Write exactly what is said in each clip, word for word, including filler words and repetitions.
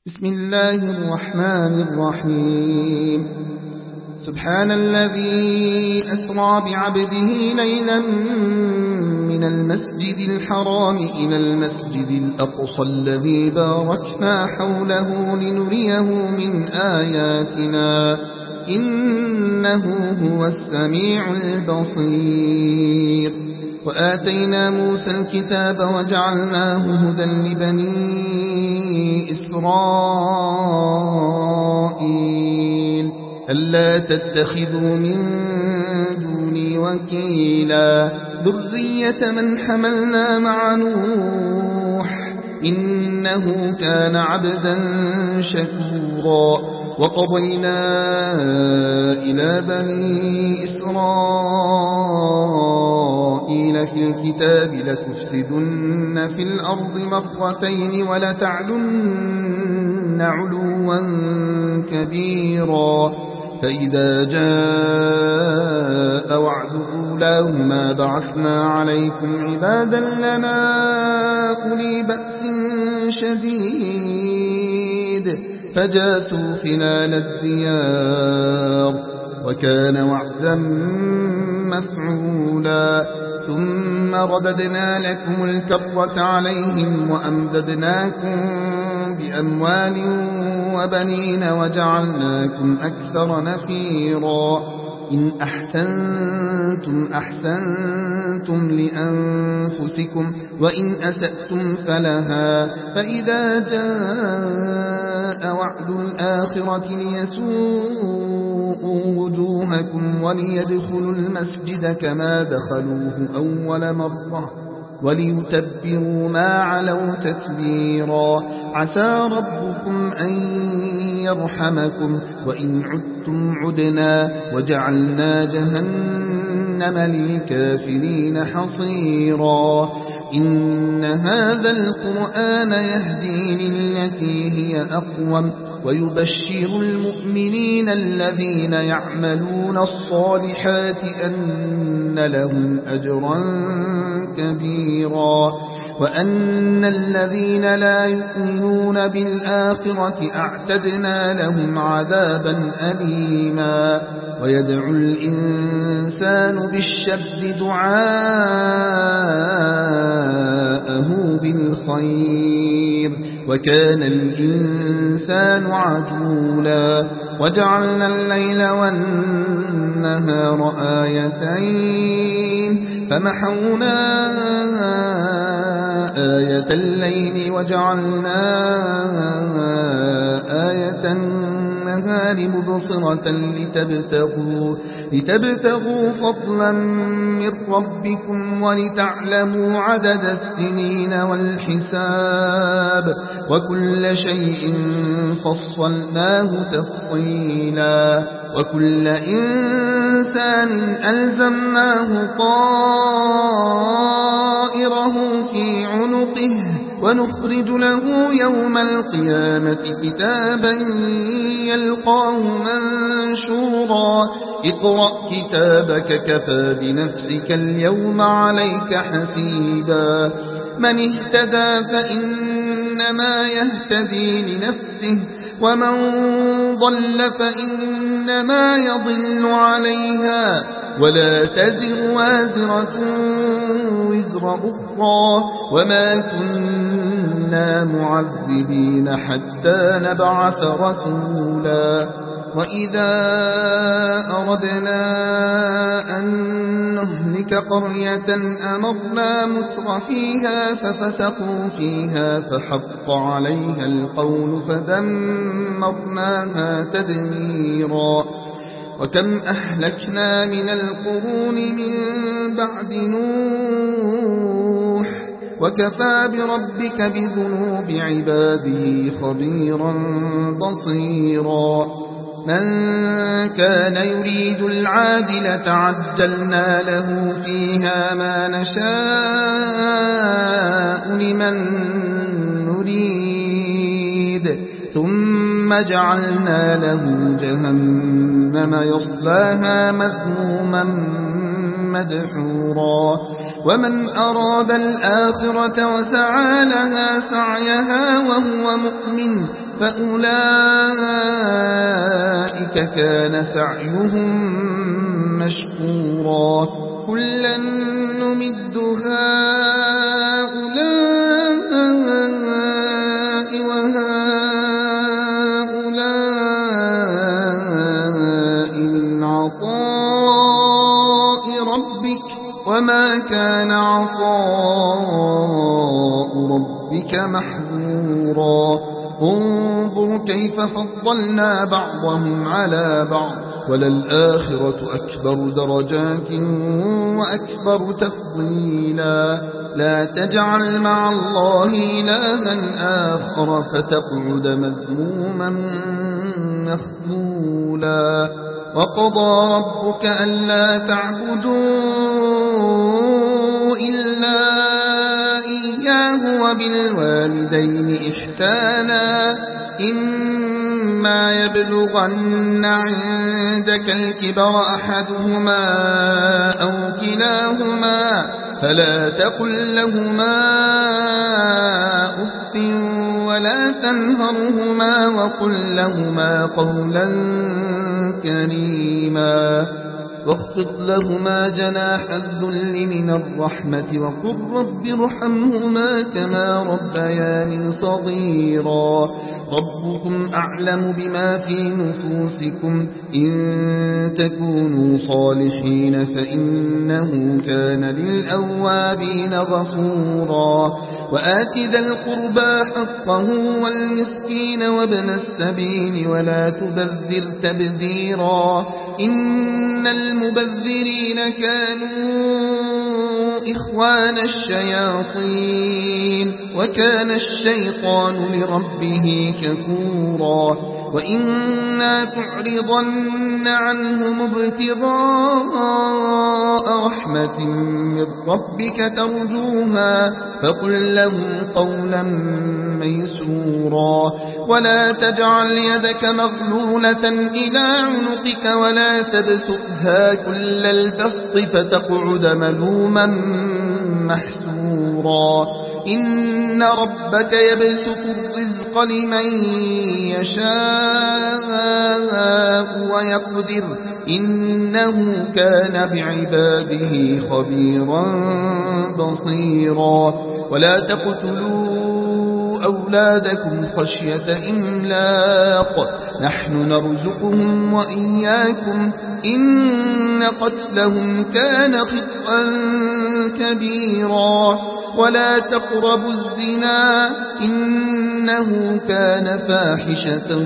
بسم الله الرحمن الرحيم. سبحان الذي أسرى بعبده ليلا من المسجد الحرام إلى المسجد الأقصى الذي باركنا حوله لنريه من آياتنا إنه هو السميع البصير. وآتينا موسى الكتاب وجعلناه هدى لبني إسرائيل ألا تتخذوا من دوني وكيلا ذرية من حملنا مع نوح إنه كان عبدا شكورا. وقضينا إلى بني إسرائيل في الكتاب لتفسدن في الأرض مرتين ولتعلن علوا كبيرا. فإذا جاء وعد أولاهما بعثنا عليكم عبادا لنا أولي بأس شديد فجاسوا خلال الديار وكان وعدا مفعولا. ثم رددنا لكم الكرة عليهم وأمددناكم بأموال وبنين وجعلناكم أكثر نفيرا. إن أحسنتم أحسنتم لأنفسكم وإن أسأتم فلها. فإذا جاء وعد الآخرة ليسوءوا وجوهكم وليدخلوا المسجد كما دخلوه أول مرة وليتبروا ما علوا تتبيرا. عسى ربكم أن يرحمكم وإن عدتم عدنا وجعلنا جهنم للكافرين حصيرا. إن هذا القرآن يهدي للتي هي أقوم ويبشر المؤمنين الذين يعملون الصالحات أن لهم أجرا كبيرا وأن الذين لا يؤمنون بالآخرة أعتدنا لهم عذابا أليما. ويدعو الإنسان بالشر دعاءه بالخير وكان الإنسان عجولا. وجعلنا الليل والنهار آيتين فمحونا آية الليل وجعلنا آية النهار مبصرة لتبتغوا, لتبتغوا فضلا من ربكم ولتعلموا عدد السنين والحساب وكل شيء فصلناه تفصيلا. وكل إنسان ألزمناه طائره في عنقه ونخرج له يوم القيامة كتابا يلقاه منشورا. اقرأ كتابك كفى بنفسك اليوم عليك حسيبا. من اهتدى فإنما يهتدي لنفسه ومن ضل فإنما يضل عليها ولا تزر وازرة وزر أخرى وما كنا معذبين حتى نبعث رسولا. وإذا أردنا أن نهلك قرية أمرنا متر فيها ففسقوا فيها فحق عليها القول فدمرناها تدميرا. وكم أهلكنا من القرون من بعد نوح وكفى بربك بذنوب عباده خبيرا بصيرا. من كان يريد العاجلة عجلنا له فيها ما نشاء لمن نريد ثم جعلنا له جهنم يصلاها مذموما مدحورا. ومن أراد الآخرة وسعى لها سعيها وهو مؤمن فأولئك كان سعيهم مشكورا كلا نمد هؤلاء وهؤلاء من عطاء ربك وما كان عطاء ربك محظورا انظر كيف فضلنا بعضهم على بعض وللآخرة أكبر درجات وأكبر تفضيلا لا تجعل مع الله إلها آخر فتقعد مذموما مخذولا وقضى ربك ألا تعبدوا إلا إياه وبالوالدين إحسانا إما يبلغن عندك الكبر أحدهما أو كلاهما فلا تقل لهما أف ولا تنهرهما وقل لهما قولا كريما واخفض لهما جناح الذل من الرحمة وقل رب ارحمهما كما ربياني صغيرا ربكم أعلم بما في نفوسكم إن تكونوا صالحين فإنه كان للأوابين غفورا وآت ذا القربى حقه والمسكين وابن السبيل ولا تبذر تبذيرا إن المبذرين كانوا إخوان الشياطين وكان الشيطان لربه كفورا وإما تعرضن عنهم ابتغاء رحمة من ربك ترجوها فقل لهم قولا ميسورا ولا تجعل يدك مغلولة إلى عنقك ولا تبسطها كل البسط فتقعد ملوما محسورا إن ربك يبسط الرزق لمن يشاء ويقدر إنه كان بعباده خبيرا بصيرا ولا تقتلوا أولادكم خشية إملاق نحن نرزقهم وإياكم إن قتلهم كان خطأ كبيرا ولا تقربوا الزنا إنه كان فاحشة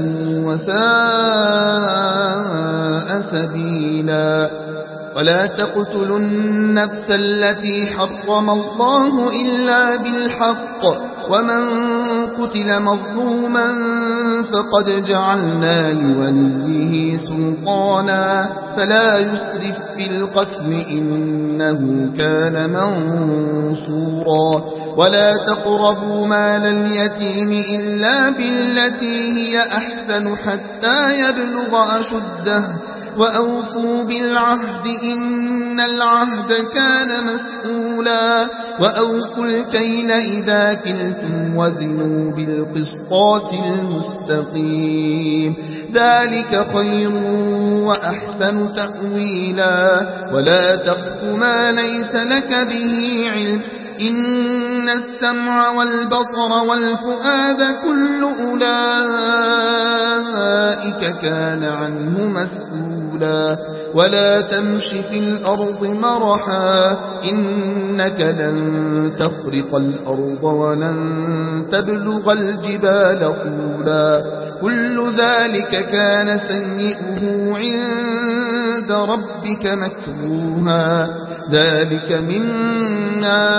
وساء سبيلا ولا تقتلوا النفس التي حرم الله إلا بالحق ومن قتل مظلوما فقد جعلنا لوليه سلطانا فلا يسرف في القتل إنه كان منصورا ولا تقربوا مال اليتيم إلا بالتي هي أحسن حتى يبلغ أشده وأوفوا بالعهد إن العهد كان مسؤولا وأوفوا الكيل إذا كلتم وزنوا بالقسطاس المستقيم ذلك خير وأحسن تأويلا ولا تقف ما ليس لك به علم إن السمع والبصر والفؤاد كل أولئك كان عنه مسؤولا ولا تمش في الأرض مرحا إنك لن تخرق الأرض ولن تبلغ الجبال طولا كل ذلك كان سيئه عند ربك مكروها ذلك مما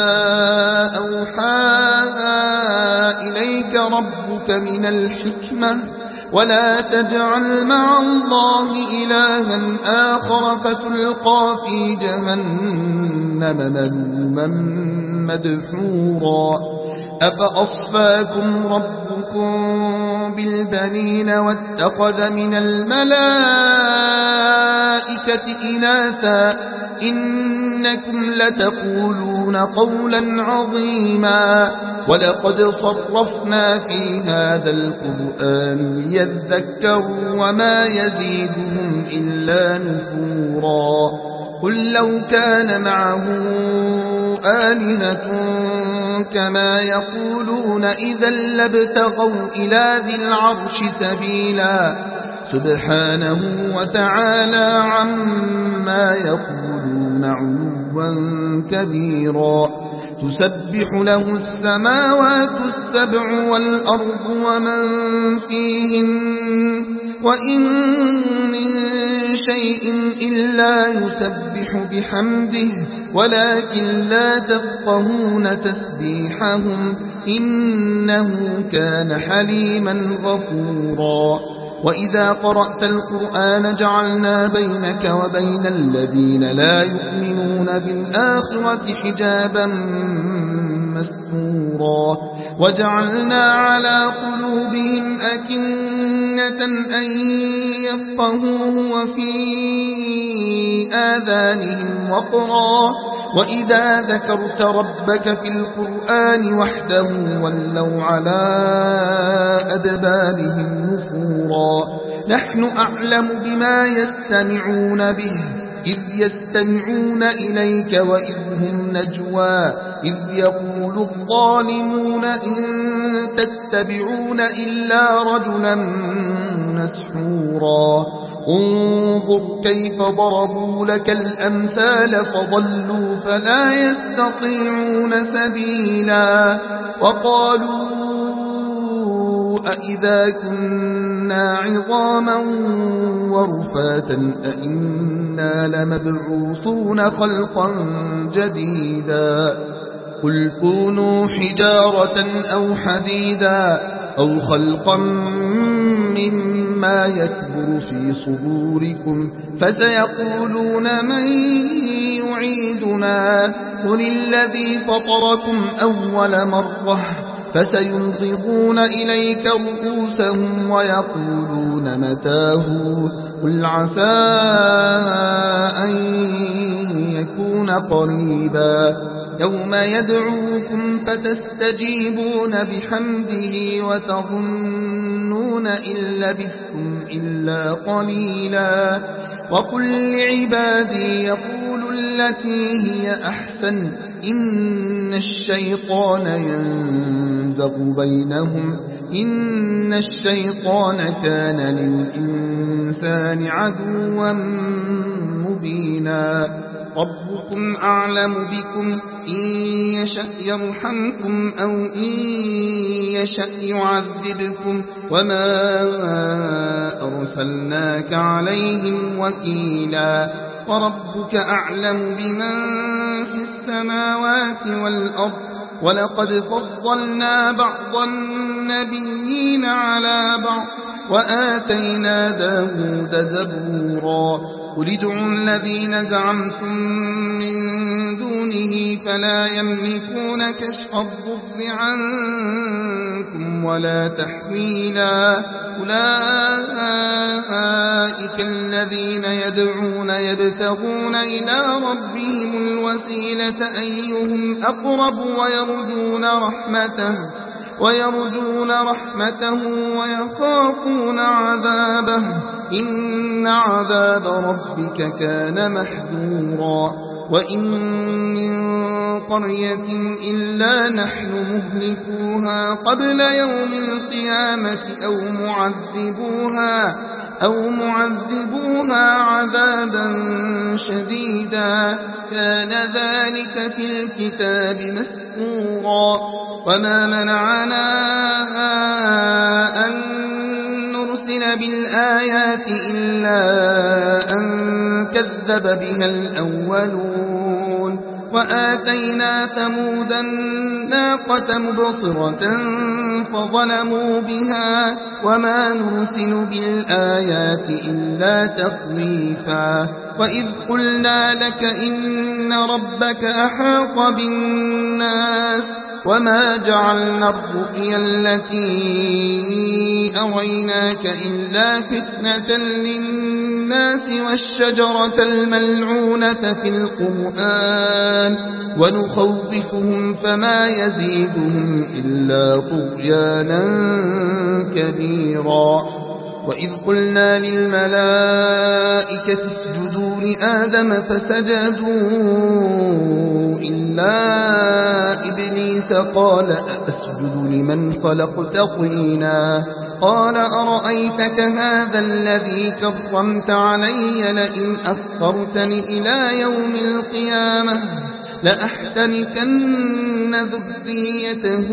أوحى إليك ربك من الحكمة ولا تجعل مع الله إلها آخر فتلقى في جهنم ملوما مدحورا أفأصفاكم ربكم بالبنين واتخذ من الملائكة إناثا إنكم لتقولون قولا عظيما ولقد صرفنا في هذا القرآن ليذكروا وما يزيدهم إلا نفورا قل لو كان معه آلهة كما يقولون إذا لابتغوا إلى ذي العرش سبيلا سبحانه وتعالى عما يقولون علوا كبيرا تسبح له السماوات السبع والأرض ومن فيهن وإن من شيء إلا يسبح بحمده ولكن لا تفقهون تسبيحهم إنه كان حليما غفورا وإذا قرأت القرآن جعلنا بينك وبين الذين لا يؤمنون بالآخرة حجابا مستورا وجعلنا على قلوبهم أكنة أن يفقهوه وفي آذانهم وقرا وإذا ذكرت ربك في القرآن وحده ولوا على أدبارهم نفورا نحن أعلم بما يستمعون به إذ يستمعون إليك وإذ هم نجوى إذ يقول الظالمون إن تتبعون إلا رجلا مسحورا انظر كيف ضربوا لك الأمثال فضلوا فلا يستطيعون سبيلا وقالوا أئذا كنا عظاما ورفاتا أئنا لمبعوثون خلقا جديدا قل كونوا حجارة أو حديدا أو خلقا مما يكبر في صدوركم فسيقولون من يعيدنا قل الذي فطركم أول مرة فسينغضون إليك رؤوسهم ويقولون متاه قل عسى أن يكون قريبا يوم يدعوكم فتستجيبون بحمده وتظنون إن لبثتم إلا قليلا وقل لعبادي يقولوا التي هي أحسن إن الشيطان ينزغ بينهم إن الشيطان كان للإنسان عدوا مبينا ربكم أعلم بكم إن يشأ يرحمكم أو إن يشأ يعذبكم وما أرسلناك عليهم وكيلا وربك أعلم بمن في السماوات والأرض ولقد فضلنا بعض النبيين على بعض وآتينا داود زبورا قل ادعوا الذين زعمتم من دونه فلا يملكون كشف الضر عنكم ولا تحويلا أولئك الذين يدعون يبتغون إلى ربهم الوسيلة أيهم أقرب ويرجون رحمته ويرجون رحمته ويخافون عذابه إن عذاب ربك كان محذورا وإن من قرية إلا نحن مهلكوها قبل يوم القيامة أو معذبوها أو معذبوها عذابا شديدا كان ذلك في الكتاب مسطورا وما منعنا أن نرسل بالآيات إلا أن كذب بها الأولون وآتينا ثمود الناقة مبصرة فظلموا بها وما نرسل بالآيات إلا تخويفا وإذ قلنا لك إن ربك أحاط بالناس وما جعلنا الرؤيا التي أريناك إلا فتنة للناس والشجرة الملعونة في القرآن ونخوفهم فما يزيدهم إلا طغيانا كبيرا. وإذ قلنا للملائكة اسجدوا لآدم فسجدوا إلا إبليس قال أسجد لمن خلقت طينا قال أرأيتك هذا الذي كرمت علي لئن أخرتني إلى يوم القيامة لأحتنكن ذريته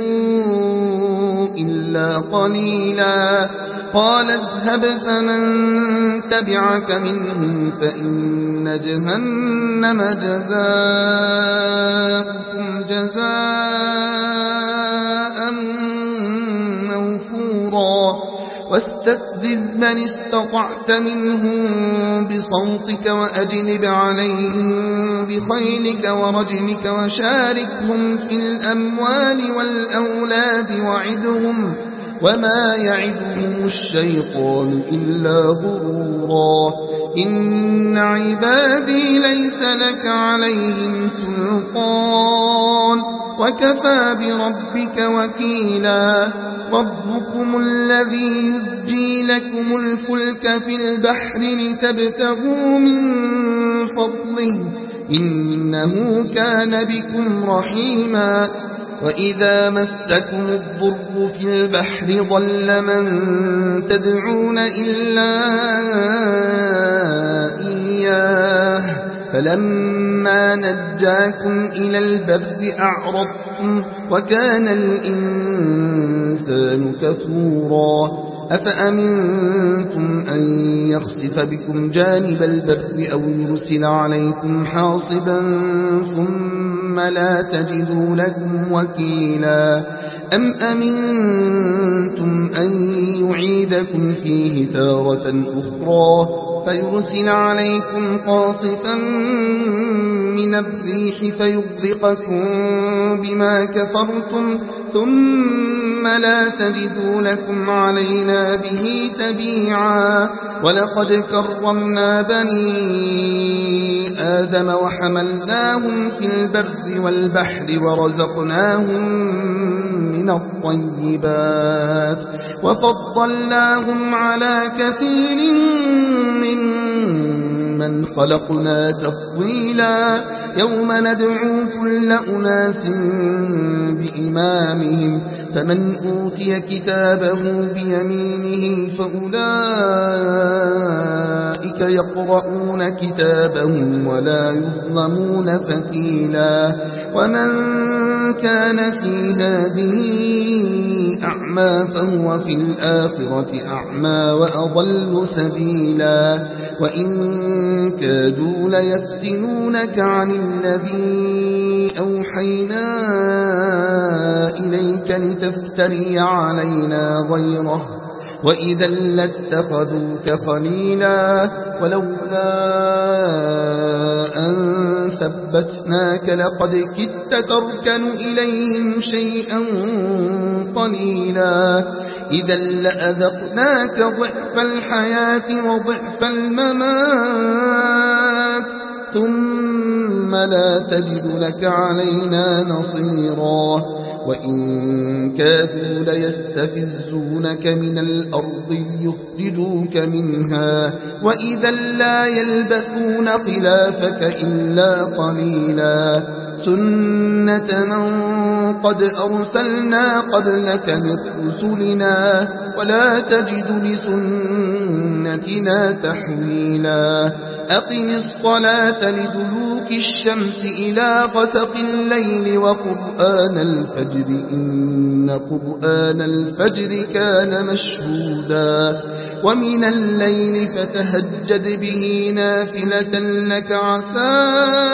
إلا قليلا. قال اذهب فمن تبعك منهم فإن جهنم جزاؤكم جزاء موفورا. واستفزز من استطعت منهم بصوتك وأجلب عليهم بخيلك ورجلك وشاركهم في الأموال والأولاد وعدهم وما يعدهم الشيطان إلا غرورا. إن عبادي ليس لك عليهم سلطان وكفى بربك وكيلا. ربكم الذي يزجي لكم الفلك في البحر لتبتغوا من فضله إنه كان بكم رحيما. وإذا مسكم الضر في البحر ضل من تدعون إلا إياه فلما نجاكم إلى البر أعرضتم وكان الإنسان كفورا. أفأمنتم أن يخسف بكم جانب البر أو يرسل عليكم حاصبا ثم لا تجدوا لكم وكيلا. أم أمنتم أن يعيدكم فيه تارة أخرى فيرسل عليكم قاصفا من الريح فيغرقكم بما كفرتم ثم لا تجدوا لكم علينا به تبيعا. ولقد كرمنا بني آدم وحملناهم في البر والبحر ورزقناهم من الطيبات وفضلناهم على كثير ممن خلقنا تفضيلا. يوم ندعو كل أناس بإمامهم فمن أوتي كتابه بيمينه فأولئك يقرؤون كتابهم ولا يظلمون فتيلا. ومن كان في هذه أعمى فهو في الآخرة أعمى وأضل سبيلا. وإن كادوا ليفتنونك عن الذي أوحينا إليك لتفتري علينا غيره وإذا لاتخذوك خليلا. ولولا أن ثبتناك لقد كدت تركن إليهم شيئا قليلا. إذا لأذقناك ضعف الحياة وضعف الممات ثم لا تجد لك علينا نصيرا. وإن كادوا ليستفزونك من الأرض ليخرجوك منها وإذا لا يلبثون خلافك إلا قليلا. سنة من قد أرسلنا قبلك من رسلنا ولا تجد لسنتنا تحويلا. أقم الصلاة لدلوك الشمس إلى غسق الليل وقرآن الفجر إن قرآن الفجر كان مشهودا. ومن الليل فتهجد به نافلة لك عسى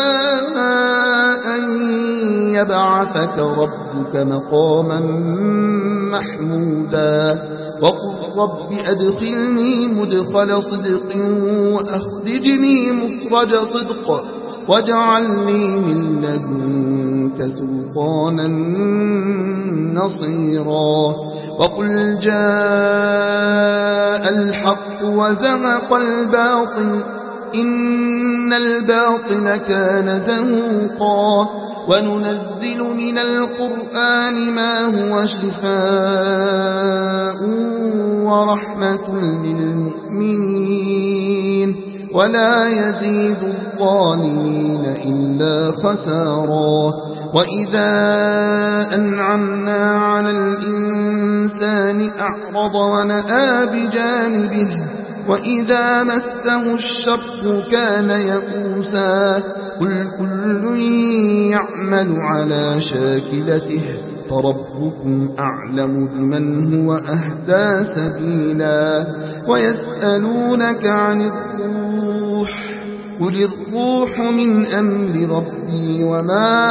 أن يبعثك ربك مقاما محمودا. وقل رب أدخلني مدخل صدق وأخرجني مخرج صدق واجعل لي من لدنك بك سلطانا نصيرا وقل جاء الحق وزهق الباطل إن الباطل كان زهوقا وننزل من القرآن ما هو شفاء ورحمة للمؤمنين ولا يزيد الظالمين إلا خسارا وإذا أنعمنا على الإنسان أعرض ونأى بجانبه وإذا مسه الشر كان يئوسا قل كل يعمل على شاكلته فربكم أعلم بمن هو أهدى سبيلا ويسألونك عن الروح قل الروح من أمر ربي وما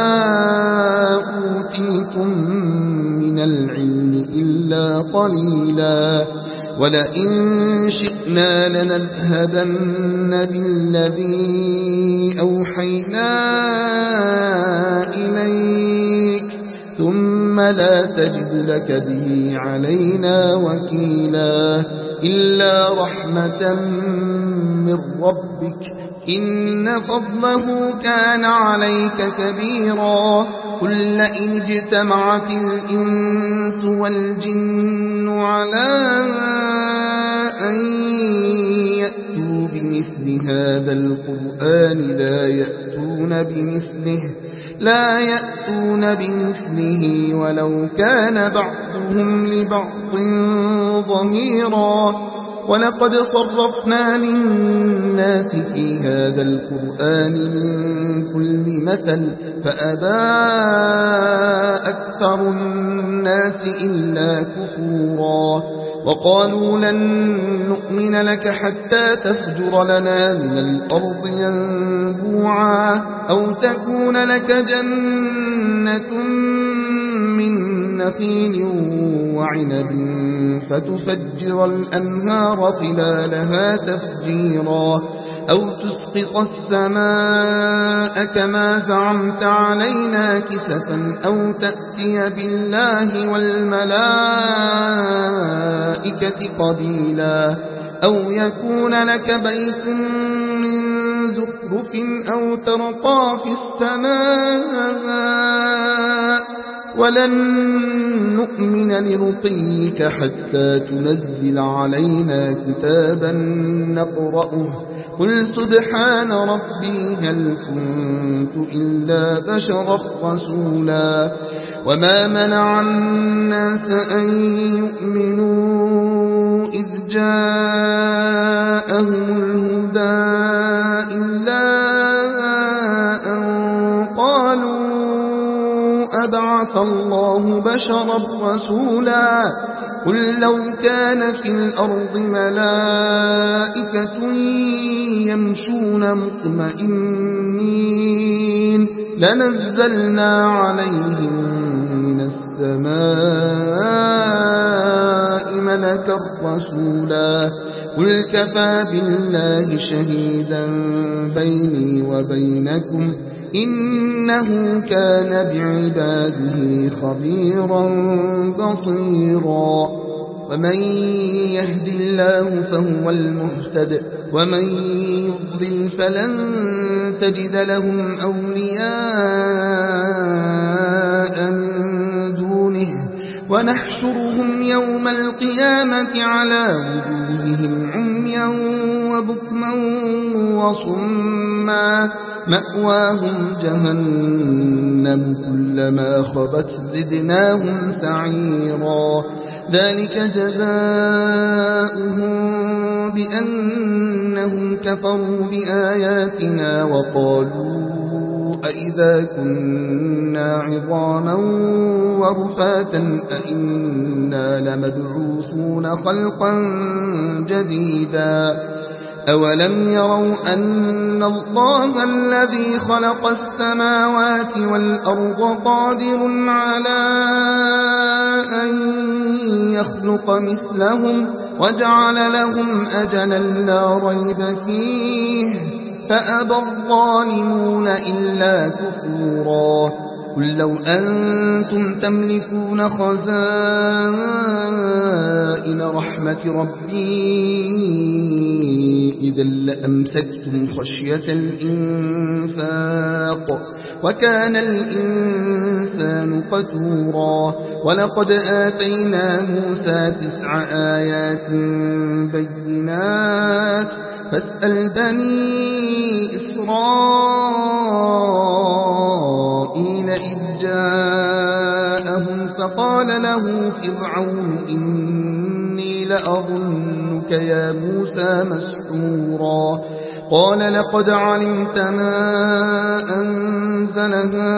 أوتيتم من العلم إلا قليلا ولئن شئنا لنذهبن بالذي أوحينا إليك ثم لا تجد لك به علينا وكيلا إلا رحمة من ربك إن فضله كان عليك كبيرا قل لئن اجتمعت الإنس والجن على أن يأتوا بمثل هذا القرآن لا يأتون بمثله لا يأتون بمثله ولو كان بعضهم لبعض ظهيرا ولقد صرفنا للناس في هذا القرآن من كل مثل فأبى أكثر الناس إلا كفورا وقالوا لن نؤمن لك حتى تفجر لنا من الأرض ينبوعا أو تكون لك جنة من نخيل وعنب فتفجر الأنهار خلالها تفجيرا أو تسقط السماء كما زعمت علينا كسفا أو تأتي بالله والملائكة قبيلا أو يكون لك بيت من زخرف أو ترقى في السماء ولن نؤمن لرقيك حتى تنزل علينا كتابا نقرأه قل سبحان ربي هل كنت إلا بشرا رسولا وما منع الناس أن يؤمنوا إذ جاءهم الهدى إلا أن قالوا أبعث الله بشرا رسولا قل لو كان في الأرض ملائكة يمشون مطمئنين لنزلنا عليهم من السماء ملكا رسولا قل كفى بالله شهيدا بيني وبينكم إنه كان بعباده خبيرا بصيرا ومن يهد الله فهو المهتد ومن يضلل فلن تجد لهم أولياء من دونه ونحشرهم يوم القيامة على وجوههم عميا وبكما وصما مأواهم جهنم كلما خبت زدناهم سعيرا ذلك جزاؤهم بأنهم كفروا بآياتنا وقالوا أئذا كنا عظاما ورفاتا أئنا لمبعوثون خلقا جديدا أولم يروا أن الله الذي خلق السماوات والأرض قادر على أن يخلق مثلهم وجعل لهم أجلا لا ريب فيه فأبى الظالمون إلا كفورا قل لو أنتم تملكون خزائن رحمة ربي إذا لأمسكتم خشية الإنفاق وكان الإنسان قتورا ولقد آتينا موسى تسع آيات بينات فاسأل بني إسرائيل إذ جاءهم فقال له فرعون إني لأظنك يا موسى مسحورا قال لقد علمت ما أنزل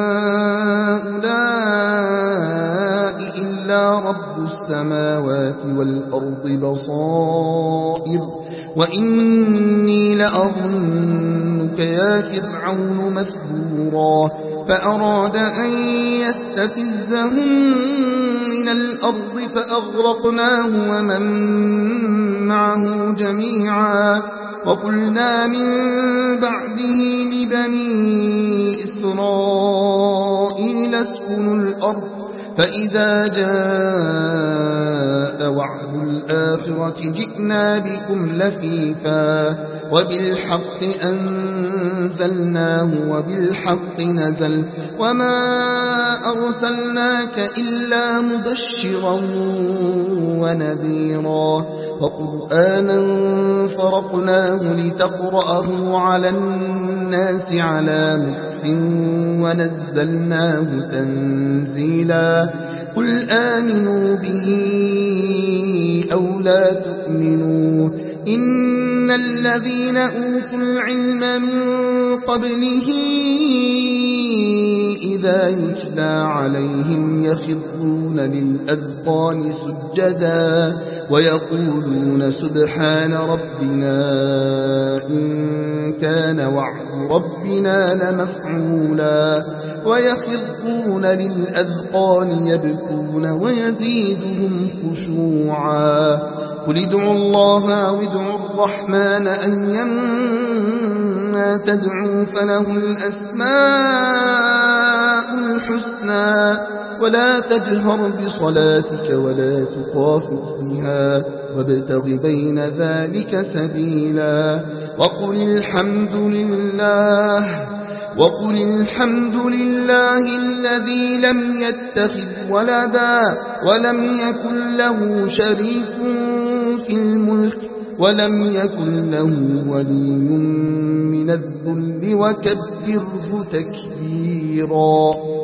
هؤلاء إلا رب السماوات والأرض بصائر وإني لأظنك يا فرعون مثبورا فأراد أن يستفزهم من الأرض فأغرقناه ومن معه جميعا وقلنا من بعده لبني إسرائيل اسكنوا الأرض فإذا جاء وعد الآخرة جئنا بكم لفيفا وبالحق أنزلناه وبالحق نزل وما أرسلناك إلا مبشرا ونذيرا وقرآنا فرقناه لتقرأه على الناس على مكث ونزلناه تنزيلا قل آمنوا به أو لا تؤمنوا إن الذين أوتوا العلم من قبله إذا يتلى عليهم يخرون للأذقان سجدا ويقولون سبحان ربنا إن كان وعد ربنا لمفعولا ويخرون للأذقان يبكون ويزيدهم خشوعا قل ادعوا الله أو ادعوا الرحمن أيما تدعوا فله الأسماء الحسنى ولا تجهر بصلاتك ولا تخافت بها وابتغ بين ذلك سبيلا وقل الحمد لله وقل الحمد لله الذي لم يتخذ ولدا ولم يكن له شريك في الملك ولم يكن له ولي من الذل وكبره تكبيرا.